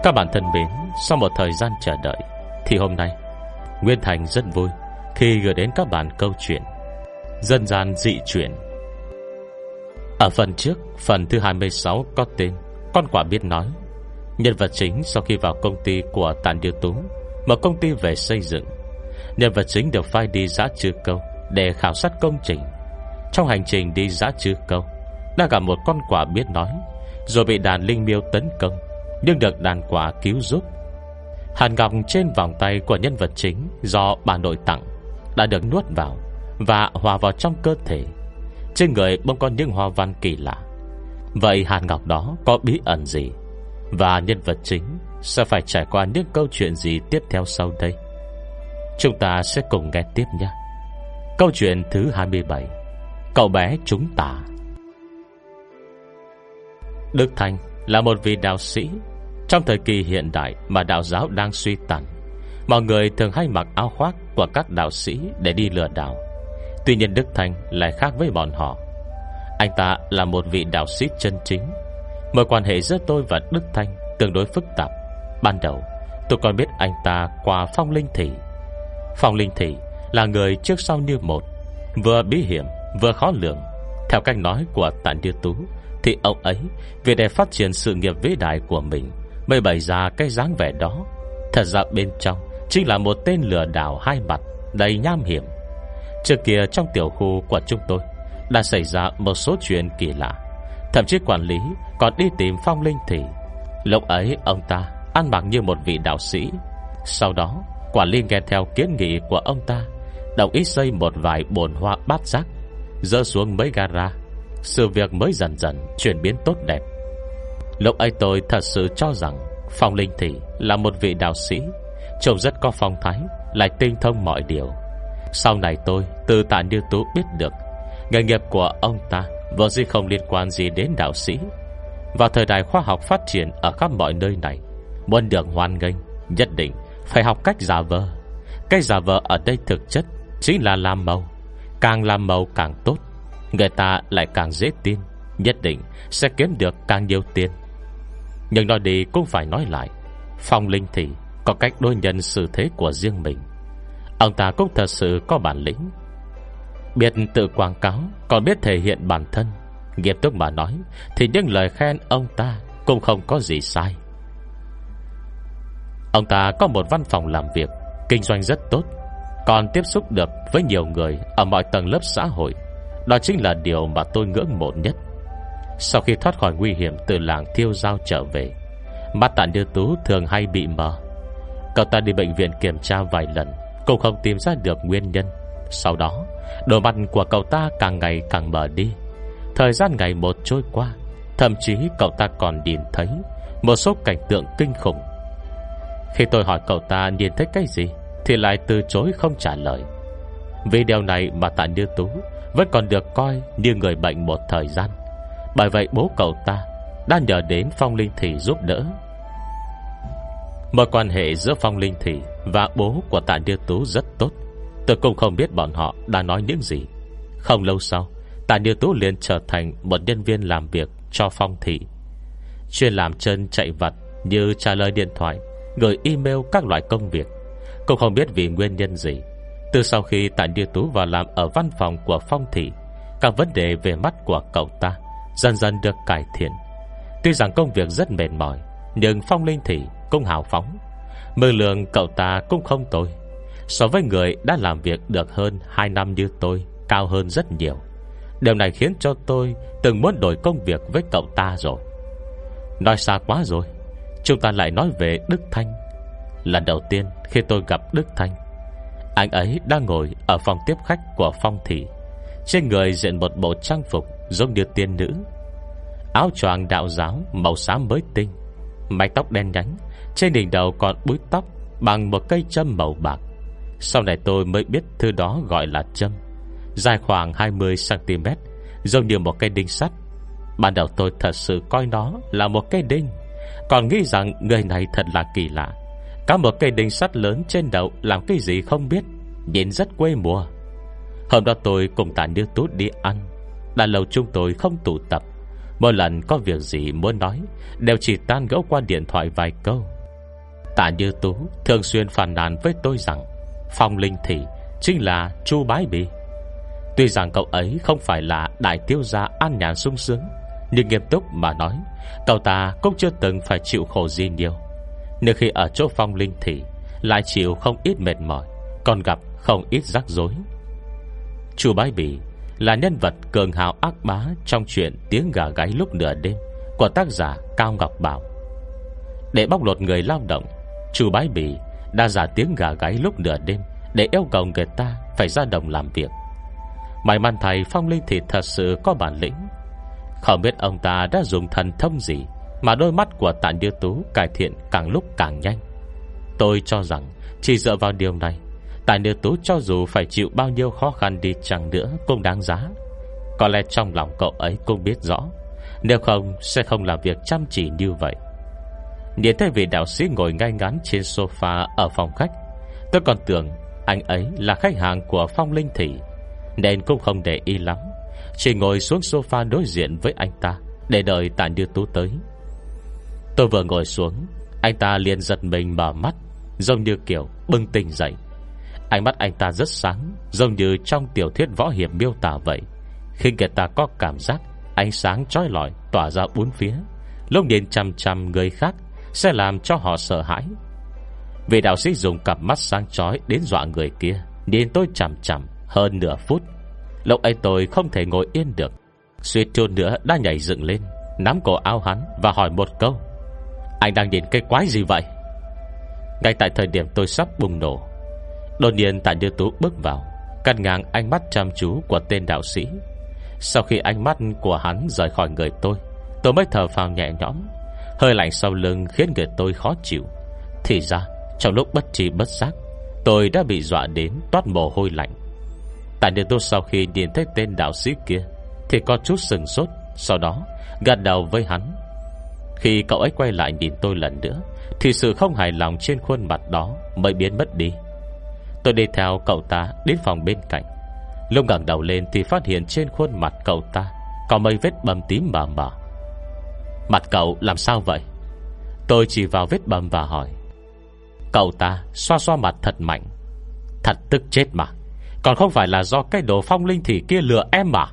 Các bạn thân mến, sau một thời gian chờ đợi thì hôm nay Nguyên Thành rất vui khi gửi đến các bạn câu chuyện Dân gian dị chuyện. Ở phần trước, phần thứ 26 có tên Con quạ biết nói. Nhân vật chính sau khi vào công ty của Tản Điêu Tú, một công ty về xây dựng, nhân vật chính được phái đi dã trư câu để khảo sát công trình. Trong hành trình đi dã trư câu, đã gặp một con quạ biết nói, rồi bị đàn linh miêu tấn công, nhưng được đàn quạ cứu giúp. Hàn ngọc trên vòng tay của nhân vật chính do bà nội tặng đã được nuốt vào và hòa vào trong cơ thể. Trên người bỗng có những hoa văn kỳ lạ. Vậy hàn ngọc đó có bí ẩn gì? Và nhân vật chính sẽ phải trải qua những câu chuyện gì tiếp theo sau đây? Chúng ta sẽ cùng nghe tiếp nhé. Câu chuyện thứ 27: Cậu bé trúng tà. Đức Thanh là một vị đạo sĩ. Trong thời kỳ hiện đại mà đạo giáo đang suy tàn, mọi người thường hay mặc áo khoác của các đạo sĩ để đi lừa đảo. Tuy nhiên Đức Thanh lại khác với bọn họ. Anh ta là một vị đạo sĩ chân chính. Mối quan hệ giữa tôi và Đức Thanh tương đối phức tạp. Ban đầu tôi còn biết anh ta qua Phong Linh Thị. Phong Linh Thị là người trước sau như một, vừa bí hiểm vừa khó lường. Theo cách nói của Tản Điêu Tú thì ông ấy vì để phát triển sự nghiệp vĩ đại của mình mới bày ra cái dáng vẻ đó. Thật ra bên trong chính là một tên lừa đảo hai mặt, đầy nham hiểm. Trước kia trong tiểu khu của chúng tôi đã xảy ra một số chuyện kỳ lạ. Thậm chí quản lý còn đi tìm Phong Linh Thị. Lúc ấy ông ta ăn mặc như một vị đạo sĩ. Sau đó quản lý nghe theo kiến nghị của ông ta, đồng ý xây một vài bồn hoa bát giác, dỡ xuống mấy gara. Sự việc mới dần dần chuyển biến tốt đẹp. Lúc ấy tôi thật sự cho rằng Phong Linh Thị là một vị đạo sĩ, trông rất có phong thái, lại tinh thông mọi điều. Sau này tôi từ Tản Điêu Tú biết được nghề nghiệp của ông ta vốn dĩ không liên quan gì đến đạo sĩ. Vào thời đại khoa học phát triển ở khắp mọi nơi này, muốn được hoan nghênh nhất định phải học cách giả vờ. Cách giả vờ ở đây thực chất chính là làm màu. Càng làm màu càng tốt, người ta lại càng dễ tin, nhất định sẽ kiếm được càng nhiều tiền. Nhưng nói đi cũng phải nói lại, Phong Linh Thị có cách đối nhân xử thế của riêng mình. Ông ta cũng thật sự có bản lĩnh, biết tự quảng cáo, còn biết thể hiện bản thân. Nghiêm túc mà nói thì những lời khen ông ta cũng không có gì sai. Ông ta có một văn phòng làm việc, kinh doanh rất tốt, còn tiếp xúc được với nhiều người ở mọi tầng lớp xã hội. Đó chính là điều mà tôi ngưỡng mộ nhất. Sau khi thoát khỏi nguy hiểm từ làng Thiêu Giao trở về, mắt Tản Điêu Tú thường hay bị mờ. Cậu ta đi bệnh viện kiểm tra vài lần cũng không tìm ra được nguyên nhân. Sau đó đôi mắt của cậu ta càng ngày càng mờ đi. Thời gian ngày một trôi qua, thậm chí cậu ta còn nhìn thấy một số cảnh tượng kinh khủng. Khi tôi hỏi cậu ta nhìn thấy cái gì thì lại từ chối không trả lời. Vì điều này mà Tản Điêu Tú vẫn còn được coi như người bệnh một thời gian. Bởi vậy bố cậu ta đã nhờ đến Phong Linh Thị giúp đỡ. Mối quan hệ giữa Phong Linh Thị và bố của Tản Điêu Tú rất tốt. Tôi cũng không biết bọn họ đã nói những gì. Không lâu sau, Tản Điêu Tú liền trở thành một nhân viên làm việc cho Phong Thị, chuyên làm chân chạy vặt như trả lời điện thoại, gửi email các loại công việc. Cũng không biết vì nguyên nhân gì, từ sau khi Tản Điêu Tú vào làm ở văn phòng của Phong Thị, các vấn đề về mắt của cậu ta dần dần được cải thiện. Tuy rằng công việc rất mệt mỏi, nhưng Phong Linh Thị cũng hào phóng. Mơ lượng cậu ta cũng không tồi, so với người đã làm việc được hơn 2 năm như tôi, cao hơn rất nhiều. Điều này khiến cho tôi từng muốn đổi công việc với cậu ta rồi. Nói xa quá rồi, chúng ta lại nói về Đức Thanh. Lần đầu tiên khi tôi gặp Đức Thanh, anh ấy đang ngồi ở phòng tiếp khách của Phong Thị. Trên người diện một bộ trang phục giống như tiên nữ, áo choàng đạo giáo màu xám mới tinh, mái tóc đen nhánh, trên đỉnh đầu còn búi tóc bằng một cây châm màu bạc. Sau này tôi mới biết thứ đó gọi là châm, dài khoảng 20cm, giống như một cây đinh sắt. Ban đầu tôi thật sự coi nó là một cây đinh, còn nghĩ rằng người này thật là kỳ lạ. Có một cây đinh sắt lớn trên đầu làm cái gì không biết, nhìn rất quê mùa. Hôm đó tôi cùng Tản Điêu Tú đi ăn. Đã lâu chúng tôi không tụ tập. Mỗi lần có việc gì muốn nói đều chỉ tan gẫu qua điện thoại vài câu. Tạ Như Tú thường xuyên phàn nàn với tôi rằng Phong Linh Thị chính là Chu Bái Bì. Tuy rằng cậu ấy không phải là đại tiêu gia an nhàn sung sướng, nhưng nghiêm túc mà nói, cậu ta cũng chưa từng phải chịu khổ gì nhiều. Nếu khi ở chỗ Phong Linh Thị lại chịu không ít mệt mỏi, còn gặp không ít rắc rối. Chu Bái Bì là nhân vật cường hào ác bá trong chuyện Tiếng Gà Gáy Lúc Nửa Đêm của tác giả Cao Ngọc Bảo. Để bóc lột người lao động, Chu Bái Bì đã giả tiếng gà gáy lúc nửa đêm để yêu cầu người ta phải ra đồng làm việc. May mắn thầy Phong Linh Thị thật sự có bản lĩnh. Không biết ông ta đã dùng thần thông gì mà đôi mắt của Tạ Như Tú cải thiện càng lúc càng nhanh. Tôi cho rằng chỉ dựa vào điều này, Tạ Như Tú cho dù phải chịu bao nhiêu khó khăn đi chăng nữa cũng đáng giá. Có lẽ trong lòng cậu ấy cũng biết rõ, nếu không sẽ không làm việc chăm chỉ như vậy. Nhìn thấy vị đạo sĩ ngồi ngay ngắn trên sofa ở phòng khách, tôi còn tưởng anh ấy là khách hàng của Phong Linh Thị, nên cũng không để ý lắm, chỉ ngồi xuống sofa đối diện với anh ta để đợi Tạ Như Tú tới. Tôi vừa ngồi xuống, anh ta liền giật mình mở mắt, giống như kiểu bừng tỉnh dậy. Ánh mắt anh ta rất sáng, giống như trong tiểu thuyết võ hiệp miêu tả vậy, khi người ta có cảm giác ánh sáng chói lọi tỏa ra bốn phía, lúc nhìn chằm chằm người khác sẽ làm cho họ sợ hãi. Vị đạo sĩ dùng cặp mắt sáng chói đến dọa người kia nhìn tôi chằm chằm hơn nửa phút. Lúc ấy tôi không thể ngồi yên được, suýt chút nữa đã nhảy dựng lên, nắm cổ áo hắn và hỏi một câu: anh đang nhìn cái quái gì vậy? Ngay tại thời điểm tôi sắp bùng nổ, đột nhiên Tạ Như Tú bước vào, cắt ngang ánh mắt chăm chú của tên đạo sĩ. Sau khi ánh mắt của hắn rời khỏi người tôi mới thở phào nhẹ nhõm. Hơi lạnh sau lưng khiến người tôi khó chịu. Thì ra trong lúc bất tri bất giác, tôi đã bị dọa đến toát mồ hôi lạnh. Tạ Như Tú sau khi nhìn thấy tên đạo sĩ kia thì có chút sừng sốt, sau đó gật đầu với hắn. Khi cậu ấy quay lại nhìn tôi lần nữa thì sự không hài lòng trên khuôn mặt đó mới biến mất đi. Tôi đi theo cậu ta đến phòng bên cạnh. Lúc ngẩng đầu lên thì phát hiện trên khuôn mặt cậu ta có mấy vết bầm tím mờ mờ. Mặt cậu làm sao vậy? Tôi chỉ vào vết bầm và hỏi. Cậu ta xoa xoa mặt thật mạnh. Thật tức chết mà, còn không phải là do cái đồ Phong Linh Thị kia lừa em mà.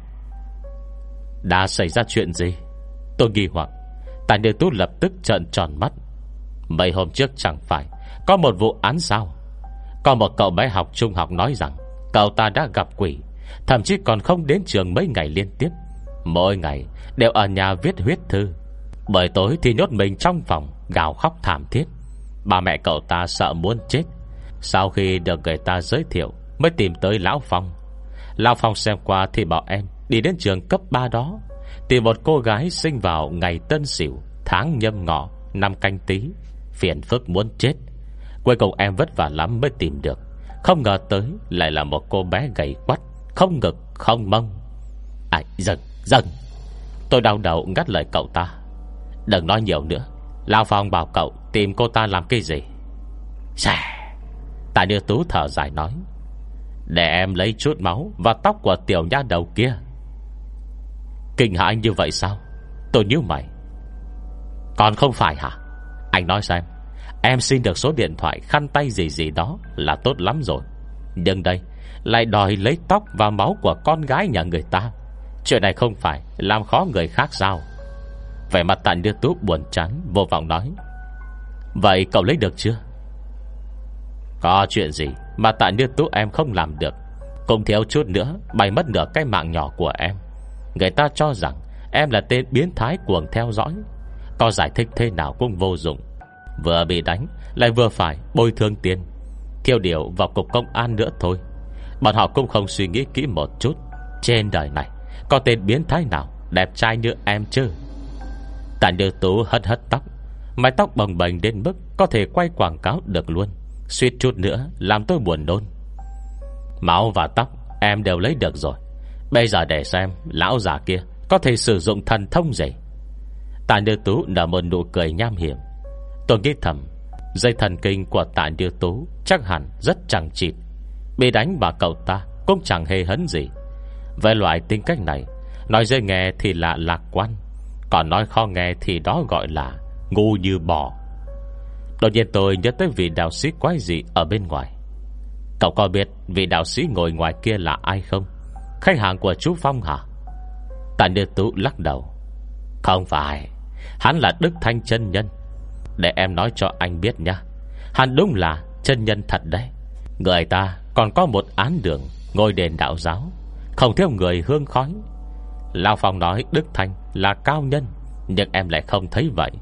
Đã xảy ra chuyện gì? Tôi nghi hoặc. Tạ Như Tú lập tức trợn tròn mắt. Mấy hôm trước chẳng phải có một vụ án sao? Có một cậu bé học trung học nói rằng cậu ta đã gặp quỷ, thậm chí còn không đến trường mấy ngày liên tiếp, mỗi ngày đều ở nhà viết huyết thư. Buổi tối thì nhốt mình trong phòng, gào khóc thảm thiết. Ba mẹ cậu ta sợ muốn chết. Sau khi được người ta giới thiệu mới tìm tới Lão Phong. Lão Phong xem qua thì bảo em đi đến trường cấp 3 đó, tìm một cô gái sinh vào ngày Tân Sửu, tháng Nhâm Ngọ, năm Canh Tý, phiền phức muốn chết. Cuối cùng em vất vả lắm mới tìm được. Không ngờ tới lại là một cô bé gầy quắt, không ngực không mông. Dần Tôi đau đầu ngắt lời cậu ta. Đừng nói nhiều nữa. Lão Phong bảo cậu tìm cô ta làm cái gì? Tạ Như Tú thở dài nói. Để em lấy chút máu và tóc của tiểu nha đầu kia. Kinh hãi như vậy sao? Tôi nhíu mày. Còn không phải hả? Anh nói xem, em xin được số điện thoại, khăn tay gì đó là tốt lắm rồi, nhưng đây lại đòi lấy tóc và máu của con gái nhà người ta. Chuyện này không phải làm khó người khác sao? Vẻ mặt Tạ Như Tú buồn chán, vô vọng nói. Vậy cậu lấy được chưa? Có chuyện gì mà Tạ Như Tú em không làm được? Cùng thiếu chút nữa bay mất nửa cái mạng nhỏ của em. Người ta cho rằng em là tên biến thái cuồng theo dõi. Có giải thích thế nào cũng vô dụng. Vừa bị đánh lại vừa phải bồi thường tiền, thiêu điều vào cục công an nữa thôi. Bọn họ cũng không suy nghĩ kỹ một chút. Trên đời này có tên biến thái nào đẹp trai như em chứ? Tạ Như Tú hất hất tóc, mái tóc bồng bềnh đến mức có thể quay quảng cáo được luôn, suýt chút nữa làm tôi buồn nôn. Máu và tóc em đều lấy được rồi. Bây giờ để xem lão già kia có thể sử dụng thần thông gì. Tạ Như Tú nở một nụ cười nham hiểm. Tôi nghĩ thầm, dây thần kinh của Tạ Như Tú chắc hẳn rất chẳng chịt. Bị đánh bà cậu ta cũng chẳng hề hấn gì. Về loại tính cách này, nói dễ nghe thì là lạc quan, còn nói khó nghe thì đó gọi là ngu như bò. Đột nhiên tôi nhớ tới vị đạo sĩ quái dị ở bên ngoài. Cậu có biết vị đạo sĩ ngồi ngoài kia là ai không? Khách hàng của chú Phong hả? Tạ Như Tú lắc đầu. Không phải, hắn là Đức Thanh chân nhân. Để em nói cho anh biết nha, hắn đúng là chân nhân thật đấy. Người ta còn có một án đường ngôi đền đạo giáo, không thiếu người hương khói. Lão Phong nói Đức Thanh là cao nhân, nhưng em lại không thấy vậy.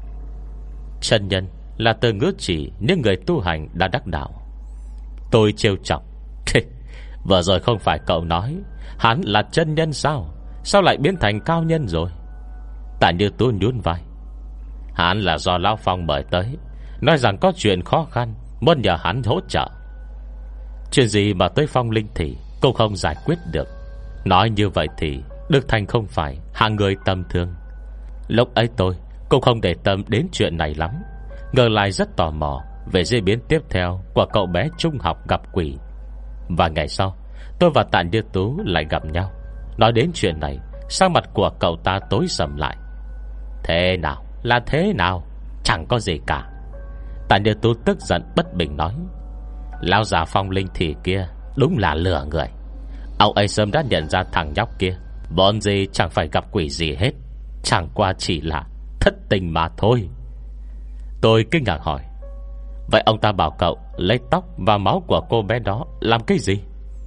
Chân nhân là từ ngữ chỉ những người tu hành đã đắc đạo. Tôi trêu chọc. Vừa rồi không phải cậu nói hắn là chân nhân sao? Sao lại biến thành cao nhân rồi? Tạ Như Tú nhún vai. Hắn là do Lão Phong mời tới, nói rằng có chuyện khó khăn, muốn nhờ hắn hỗ trợ. Chuyện gì mà tới Phong Linh thì cũng không giải quyết được. Nói như vậy thì Đức Thanh không phải hạng người tầm thường. Lúc ấy tôi cũng không để tâm đến chuyện này lắm, ngược lại rất tò mò về diễn biến tiếp theo của cậu bé trung học gặp quỷ. Và ngày sau tôi và Tạ Như Tú lại gặp nhau. Nói đến chuyện này, sắc mặt của cậu ta tối sầm lại. Thế nào là thế nào? Chẳng có gì cả. Tạ Như Tú tức giận bất bình nói. Lão già Phong Linh thì kia đúng là lừa người. Ông ấy sớm đã nhận ra thằng nhóc kia vốn gì chẳng phải gặp quỷ gì hết, chẳng qua chỉ là thất tình mà thôi. Tôi kinh ngạc hỏi, vậy ông ta bảo cậu lấy tóc và máu của cô bé đó làm cái gì?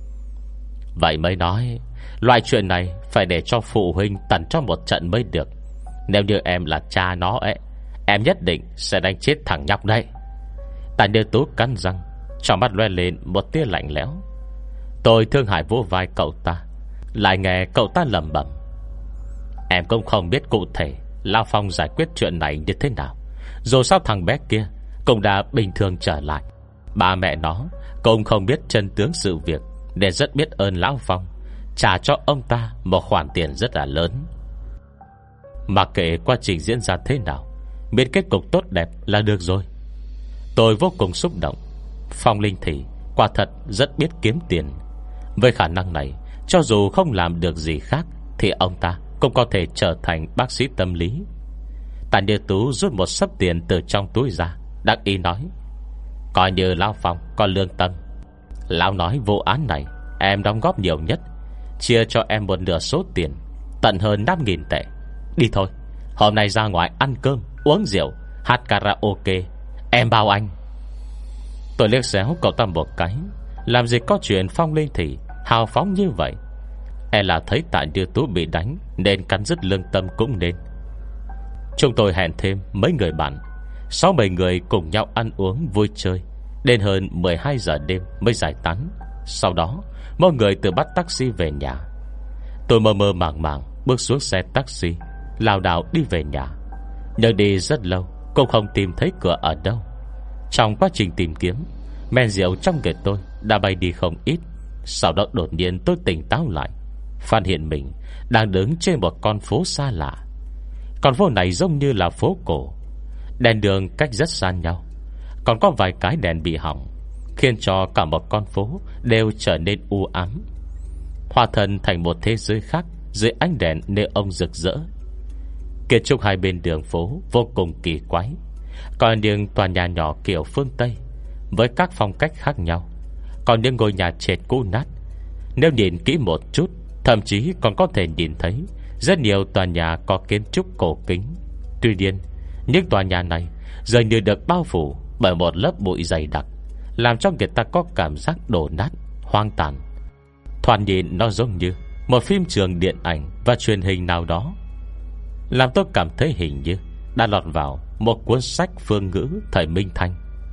Vậy mới nói loại chuyện này phải để cho phụ huynh tần cho một trận mới được. Nếu như em là cha nó ấy, em nhất định sẽ đánh chết thằng nhóc đấy. Tạ Như Tú cắn răng, trong mắt loe lên một tia lạnh lẽo. Tôi thương hại vỗ vai cậu ta, lại nghe cậu ta lẩm bẩm. Em cũng không biết cụ thể Lão Phong giải quyết chuyện này như thế nào. Dù sao thằng bé kia cũng đã bình thường trở lại. Ba mẹ nó cũng không biết chân tướng sự việc, nên rất biết ơn Lão Phong trả cho ông ta một khoản tiền rất là lớn. Mặc kệ quá trình diễn ra thế nào, miễn kết cục tốt đẹp là được rồi. Tôi vô cùng xúc động. Phong Linh thì quả thật rất biết kiếm tiền. Với khả năng này, cho dù không làm được gì khác thì ông ta cũng có thể trở thành bác sĩ tâm lý. Tạ Như Tú rút một xấp tiền từ trong túi ra, đắc ý nói, coi như Lão Phong có lương tâm. Lão nói vụ án này em đóng góp nhiều nhất, chia cho em một nửa số tiền, tận hơn 5.000 tệ. Đi thôi, hôm nay ra ngoài ăn cơm, uống rượu, hát karaoke, em bao anh. Tôi liếc xéo cậu ta một cái. Làm gì có chuyện Phong Linh thì hào phóng như vậy. Là thấy Tạ Như Tú bị đánh nên cắn rứt lương tâm cũng nên. Chúng tôi hẹn thêm mấy người bạn, 6-7 người cùng nhau ăn uống vui chơi, đến hơn 12 giờ đêm mới giải tán. Sau đó mọi người tự bắt taxi về nhà. Tôi mơ mơ màng màng bước xuống xe taxi, lảo đảo đi về nhà. Nhưng đi rất lâu cũng không tìm thấy cửa ở đâu. Trong quá trình tìm kiếm, men rượu trong người tôi đã bay đi không ít. Sau đó đột nhiên tôi tỉnh táo lại, phát hiện mình đang đứng trên một con phố xa lạ. Con phố này giống như là phố cổ, đèn đường cách rất xa nhau, còn có vài cái đèn bị hỏng, khiến cho cả một con phố đều trở nên u ám, hòa thân thành một thế giới khác dưới ánh đèn neon rực rỡ. Kiến trúc hai bên đường phố vô cùng kỳ quái, còn những tòa nhà nhỏ kiểu phương Tây với các phong cách khác nhau, còn những ngôi nhà trệt cũ nát. Nếu nhìn kỹ một chút, thậm chí còn có thể nhìn thấy rất nhiều tòa nhà có kiến trúc cổ kính. Tuy nhiên, những tòa nhà này dường như được bao phủ bởi một lớp bụi dày đặc, làm cho người ta có cảm giác đổ nát, hoang tàn. Thoạt nhìn nó giống như một phim trường điện ảnh và truyền hình nào đó, làm tôi cảm thấy hình như đã lọt vào một cuốn sách phương ngữ thời Minh Thanh.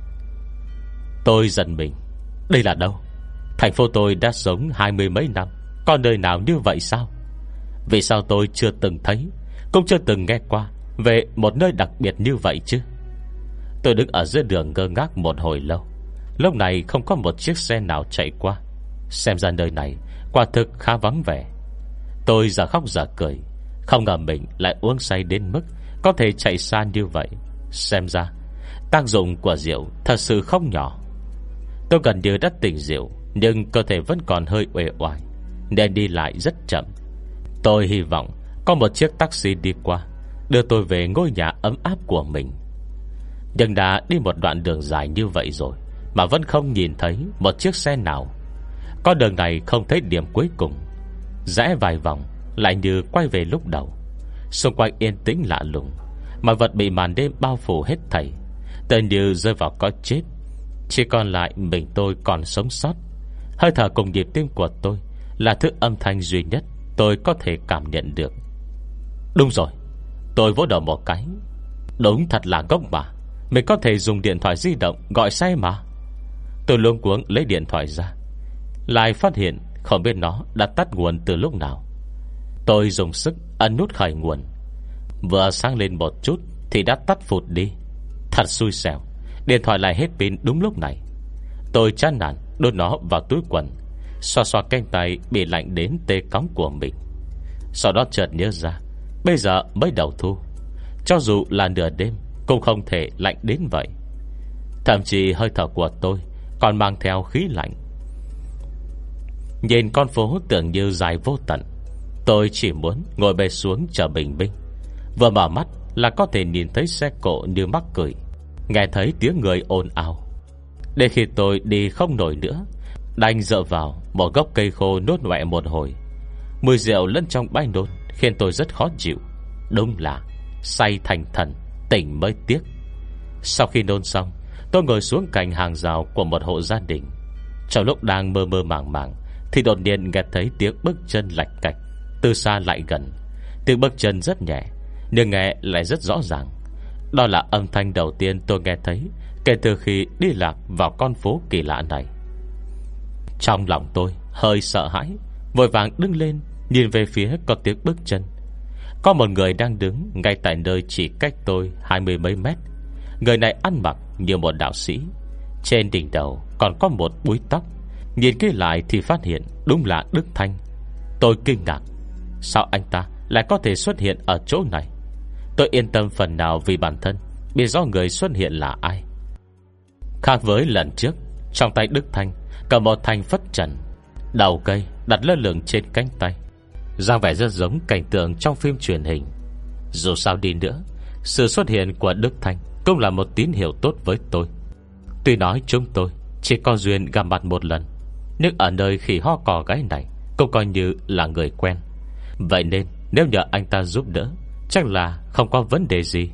Tôi giận mình. Đây là đâu? Thành phố tôi đã sống 20 mấy năm, có nơi nào như vậy sao? Vì sao tôi chưa từng thấy, cũng chưa từng nghe qua về một nơi đặc biệt như vậy chứ? Tôi đứng ở giữa đường ngơ ngác một hồi lâu. Lúc này không có một chiếc xe nào chạy qua. Xem ra nơi này quả thực khá vắng vẻ. Tôi giờ khóc giờ cười, không ngờ mình lại uống say đến mức có thể chạy xa như vậy. Xem ra tác dụng của rượu thật sự không nhỏ. Tôi gần như đã tỉnh rượu, nhưng cơ thể vẫn còn hơi uể oải, nên đi lại rất chậm. Tôi hy vọng có một chiếc taxi đi qua, đưa tôi về ngôi nhà ấm áp của mình. Nhưng đã đi một đoạn đường dài như vậy rồi mà vẫn không nhìn thấy một chiếc xe nào. Con đường này không thấy điểm cuối cùng. Rẽ vài vòng lại như quay về lúc đầu. Xung quanh yên tĩnh lạ lùng, mọi vật bị màn đêm bao phủ hết thảy, tựa như rơi vào cõi chết. Chỉ còn lại mình tôi còn sống sót. Hơi thở cùng nhịp tim của tôi là thứ âm thanh duy nhất tôi có thể cảm nhận được. Đúng rồi, tôi vỗ đầu một cái. Đúng thật là ngốc mà, mình có thể dùng điện thoại di động gọi xe mà. Tôi luống cuống lấy điện thoại ra, lại phát hiện không biết nó đã tắt nguồn từ lúc nào. Tôi dùng sức ấn nút khởi nguồn. Vừa sáng lên một chút thì đã tắt phụt đi. Thật xui xẻo, điện thoại lại hết pin đúng lúc này. Tôi chán nản đút nó vào túi quần, xoa xoa cánh tay bị lạnh đến tê cóng của mình. Sau đó chợt nhớ ra, bây giờ mới đầu thu, cho dù là nửa đêm cũng không thể lạnh đến vậy. Thậm chí hơi thở của tôi còn mang theo khí lạnh. Nhìn con phố tưởng như dài vô tận, tôi chỉ muốn ngồi bệt xuống chờ bình minh. Vừa mở mắt là có thể nhìn thấy xe cộ như mắc cười, nghe thấy tiếng người ồn ào. Đến khi tôi đi không nổi nữa, đành dựa vào một gốc cây khô nuốt ngoẹ một hồi. Mùi rượu lẫn trong bãi nôn khiến tôi rất khó chịu. Đúng là say thành thần, tỉnh mới tiếc. Sau khi nôn xong, tôi ngồi xuống cạnh hàng rào của một hộ gia đình. Trong lúc đang mơ mơ màng màng thì đột nhiên nghe thấy tiếng bước chân lạch cạch từ xa lại gần. Tiếng bước chân rất nhẹ, nhưng nghe lại rất rõ ràng. Đó là âm thanh đầu tiên tôi nghe thấy kể từ khi đi lạc vào con phố kỳ lạ này. Trong lòng tôi hơi sợ hãi, vội vàng đứng lên nhìn về phía có tiếng bước chân. Có một người đang đứng ngay tại nơi chỉ cách tôi 20 mấy mét. Người này ăn mặc như một đạo sĩ, trên đỉnh đầu còn có một búi tóc. Nhìn kỹ lại thì phát hiện đúng là Đức Thanh. Tôi kinh ngạc, sao anh ta lại có thể xuất hiện ở chỗ này? Tôi yên tâm phần nào vì bản thân biết rõ người xuất hiện là ai. Khác với lần trước, trong tay Đức Thanh cầm một thanh phất trần, đầu cây đặt lơ lửng trên cánh tay, dáng vẻ rất giống cảnh tượng trong phim truyền hình. Dù sao đi nữa, sự xuất hiện của Đức Thanh cũng là một tín hiệu tốt với tôi. Tuy nói chúng tôi chỉ có duyên gặp mặt một lần, nhưng ở nơi khỉ ho cò gái này cũng coi như là người quen. Vậy nên nếu nhờ anh ta giúp đỡ, chắc là không có vấn đề gì.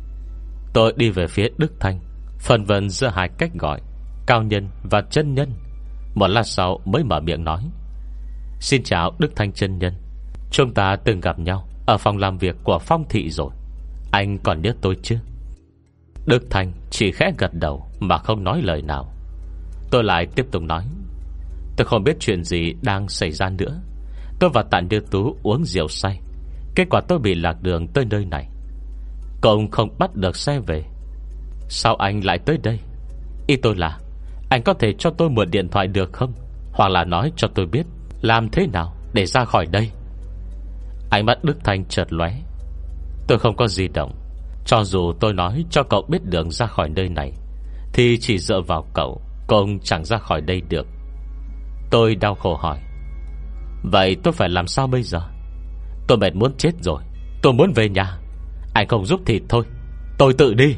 Tôi đi về phía Đức Thanh, phần vân giữa hai cách gọi, cao nhân và chân nhân. Một lát sau mới mở miệng nói: Xin chào Đức Thanh chân nhân, chúng ta từng gặp nhau ở phòng làm việc của Phong thị rồi, anh còn nhớ tôi chứ? Đức Thanh chỉ khẽ gật đầu mà không nói lời nào. Tôi lại tiếp tục nói: Tôi không biết chuyện gì đang xảy ra nữa. Tôi và Tạ Như Tú uống rượu say, kết quả tôi bị lạc đường tới nơi này, cũng không bắt được xe về. Sao anh lại tới đây? Ý tôi là anh có thể cho tôi mượn điện thoại được không? Hoặc là nói cho tôi biết làm thế nào để ra khỏi đây. Ánh mắt Đức Thanh chợt lóe. Tôi không có di động. Cho dù tôi nói cho cậu biết đường ra khỏi nơi này thì chỉ dựa vào cậu cũng chẳng ra khỏi đây được. Tôi đau khổ hỏi: Vậy tôi phải làm sao bây giờ? Tôi mệt muốn chết rồi, tôi muốn về nhà. Anh không giúp thì thôi, tôi tự đi.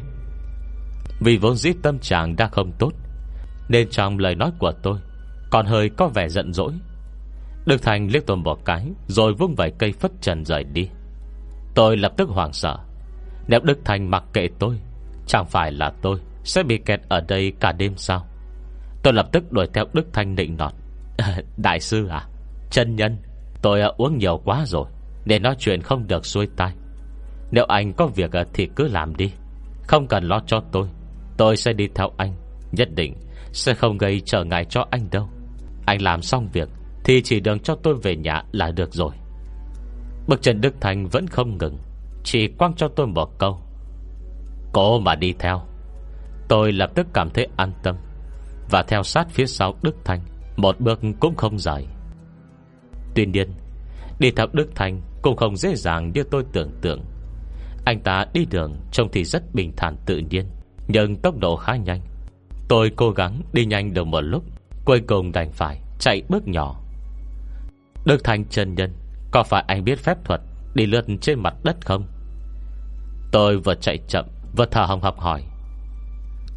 Vì vốn dĩ tâm trạng đã không tốt, nên trong lời nói của tôi còn hơi có vẻ giận dỗi. Đức Thành liếc tôi một cái, rồi vung vẩy cây phất trần rời đi. Tôi lập tức hoảng sợ. Nếu Đức Thành mặc kệ tôi, chẳng phải là tôi sẽ bị kẹt ở đây cả đêm sao? Tôi lập tức đuổi theo Đức Thanh nịnh nọt: Đại sư à, chân nhân, tôi uống nhiều quá rồi để nói chuyện không được xuôi tai. Nếu anh có việc thì cứ làm đi, không cần lo cho tôi sẽ đi theo anh, nhất định sẽ không gây trở ngại cho anh đâu. Anh làm xong việc thì chỉ đường cho tôi về nhà là được rồi. Bước chân Đức Thành vẫn không ngừng, chỉ quăng cho tôi một câu: Cố mà đi theo. Tôi lập tức cảm thấy an tâm, và theo sát phía sau Đức Thành, một bước cũng không rời. Tuy nhiên, đi theo Đức Thành cũng không dễ dàng như tôi tưởng tượng. Anh ta đi đường trông thì rất bình thản tự nhiên, nhưng tốc độ khá nhanh. Tôi cố gắng đi nhanh được một lúc, cuối cùng đành phải chạy bước nhỏ. Đức Thành chân nhân, có phải anh biết phép thuật đi lượn trên mặt đất không? Tôi vừa chạy chậm vừa thở hồng hộc hỏi.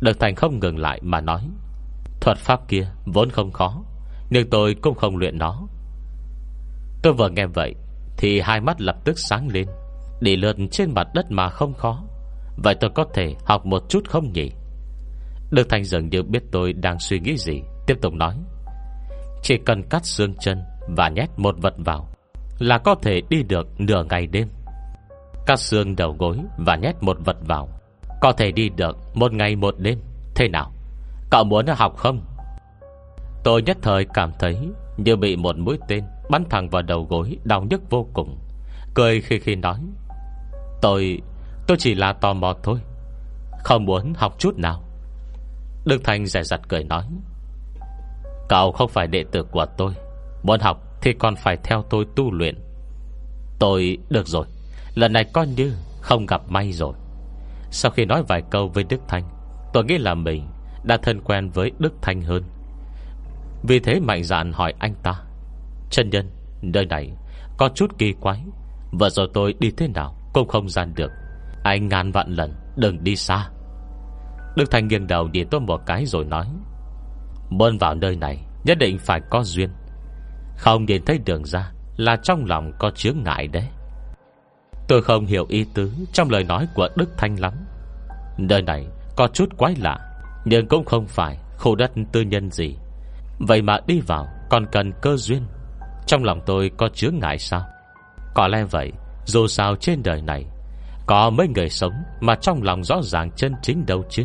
Đức Thành không ngừng lại mà nói: thuật pháp kia vốn không khó, nhưng tôi cũng không luyện nó. Tôi vừa nghe vậy thì hai mắt lập tức sáng lên. Đi lượn trên mặt đất mà không khó, vậy tôi có thể học một chút không nhỉ? Đức Thành dường như biết tôi đang suy nghĩ gì, tiếp tục nói: chỉ cần cắt xương chân và nhét một vật vào là có thể đi được nửa ngày đêm. Cắt xương đầu gối và nhét một vật vào có thể đi được một ngày một đêm. Thế nào, cậu muốn học không? Tôi nhất thời cảm thấy như bị một mũi tên bắn thẳng vào đầu gối, đau nhức vô cùng. Cười khi nói: Tôi chỉ là tò mò thôi, không muốn học chút nào. Đức Thành dè dặt cười nói: cậu không phải đệ tử của tôi, muốn học thì còn phải theo tôi tu luyện. Tôi được rồi, lần này coi như không gặp may rồi. Sau khi nói vài câu với Đức Thanh, tôi nghĩ là mình đã thân quen với Đức Thanh hơn. Vì thế mạnh dạn hỏi anh ta: chân nhân, nơi này có chút kỳ quái, vừa rồi tôi đi thế nào cũng không gian được, anh ngàn vạn lần đừng đi xa. Đức Thanh nghiêng đầu nhìn tôi một cái rồi nói: muốn vào nơi này nhất định phải có duyên, không nhìn thấy đường ra là trong lòng có chướng ngại đấy. Tôi không hiểu ý tứ trong lời nói của Đức Thanh lắm. Nơi này có chút quái lạ, nhưng cũng không phải khu đất tư nhân gì, vậy mà đi vào còn cần cơ duyên. Trong lòng tôi có chướng ngại sao? Có lẽ vậy. Dù sao trên đời này có mấy người sống mà trong lòng rõ ràng chân chính đâu chứ.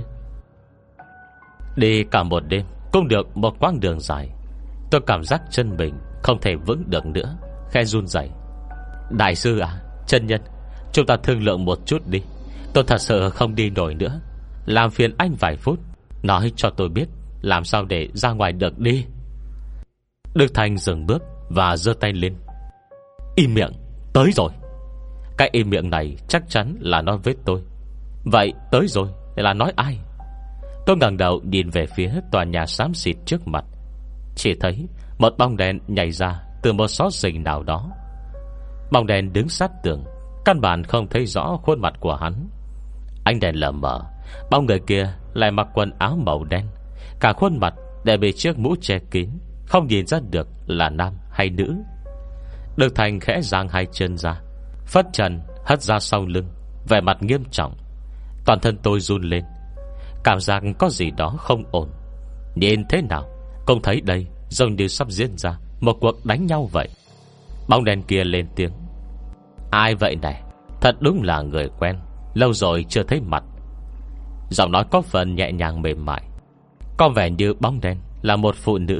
Đi cả một đêm cũng được một quãng đường dài, tôi cảm giác chân mình không thể vững được nữa, khẽ run rẩy. Đại sư à, chân nhân, chúng ta thương lượng một chút đi. Tôi thật sự không đi nổi nữa, làm phiền anh vài phút, nói cho tôi biết làm sao để ra ngoài được đi. Đức Thanh dừng bước và giơ tay lên: im miệng, tới rồi. Cái im miệng này chắc chắn là nói với tôi. Vậy tới rồi là nói ai? Tôi ngẩng đầu nhìn về phía tòa nhà xám xịt trước mặt, chỉ thấy một bóng đèn nhảy ra từ một xó xỉnh nào đó. Bóng đèn đứng sát tường, căn bản không thấy rõ khuôn mặt của hắn. Ánh đèn lờ mờ, bóng người kia lại mặc quần áo màu đen, cả khuôn mặt đều bị chiếc mũ che kín, không nhìn ra được là nam hay nữ. Đức Thành khẽ giang hai chân ra, phất trần hất ra sau lưng, vẻ mặt nghiêm trọng. Toàn thân tôi run lên, cảm giác có gì đó không ổn. Nhìn thế nào cũng thấy đây giống như sắp diễn ra một cuộc đánh nhau vậy. Bóng đèn kia lên tiếng: ai vậy này? Thật đúng là người quen, lâu rồi chưa thấy mặt. Giọng nói có phần nhẹ nhàng mềm mại, có vẻ như bóng đen là một phụ nữ.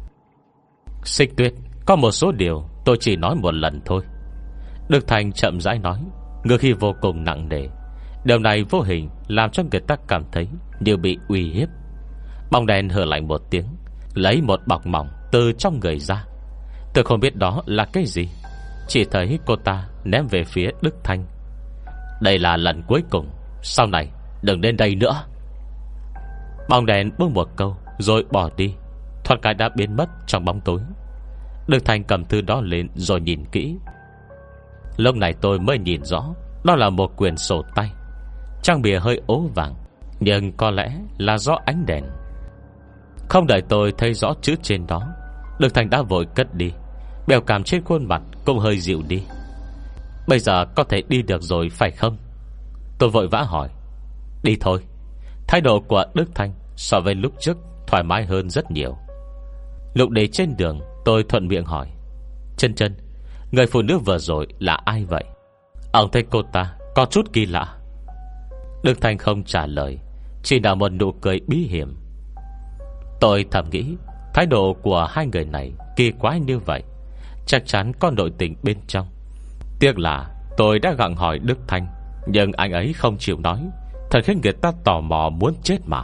Xích Tuyết, có một số điều tôi chỉ nói một lần thôi. Đức Thành chậm rãi nói, ngữ khí vô cùng nặng nề. Điều này vô hình làm cho người ta cảm thấy như bị uy hiếp. Bóng đèn hừ lạnh một tiếng, lấy một bọc mỏng từ trong người ra. Tôi không biết đó là cái gì, chỉ thấy cô ta ném về phía Đức Thanh: đây là lần cuối cùng, sau này đừng đến đây nữa. Bóng đèn buông một câu rồi bỏ đi, thoạt cái đã biến mất trong bóng tối. Đức Thanh cầm thư đó lên rồi nhìn kỹ. Lúc này tôi mới nhìn rõ, đó là một quyển sổ tay, trang bìa hơi ố vàng, nhưng có lẽ là do ánh đèn. Không đợi tôi thấy rõ chữ trên đó, Đức Thanh đã vội cất đi, biểu cảm trên khuôn mặt cũng hơi dịu đi. Bây giờ có thể đi được rồi phải không? Tôi vội vã hỏi. Đi thôi. Thái độ của Đức Thanh so với lúc trước thoải mái hơn rất nhiều. Lúc đi trên đường, tôi thuận miệng hỏi: Chân Chân, người phụ nữ vừa rồi là ai vậy? Ông thấy cô ta có chút kỳ lạ. Đức Thanh không trả lời, chỉ là một nụ cười bí hiểm. Tôi thầm nghĩ, thái độ của hai người này kỳ quái như vậy, chắc chắn có nội tình bên trong. Tiếc là tôi đã gặng hỏi Đức Thanh, nhưng anh ấy không chịu nói, thật khiến người ta tò mò muốn chết mà.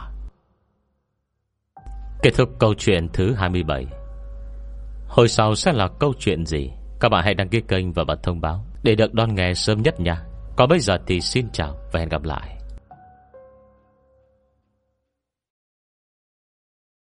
Kết thúc câu chuyện thứ 27. Hồi sau sẽ là câu chuyện gì? Các bạn hãy đăng ký kênh và bật thông báo để được đón nghe sớm nhất nha. Còn bây giờ thì xin chào và hẹn gặp lại.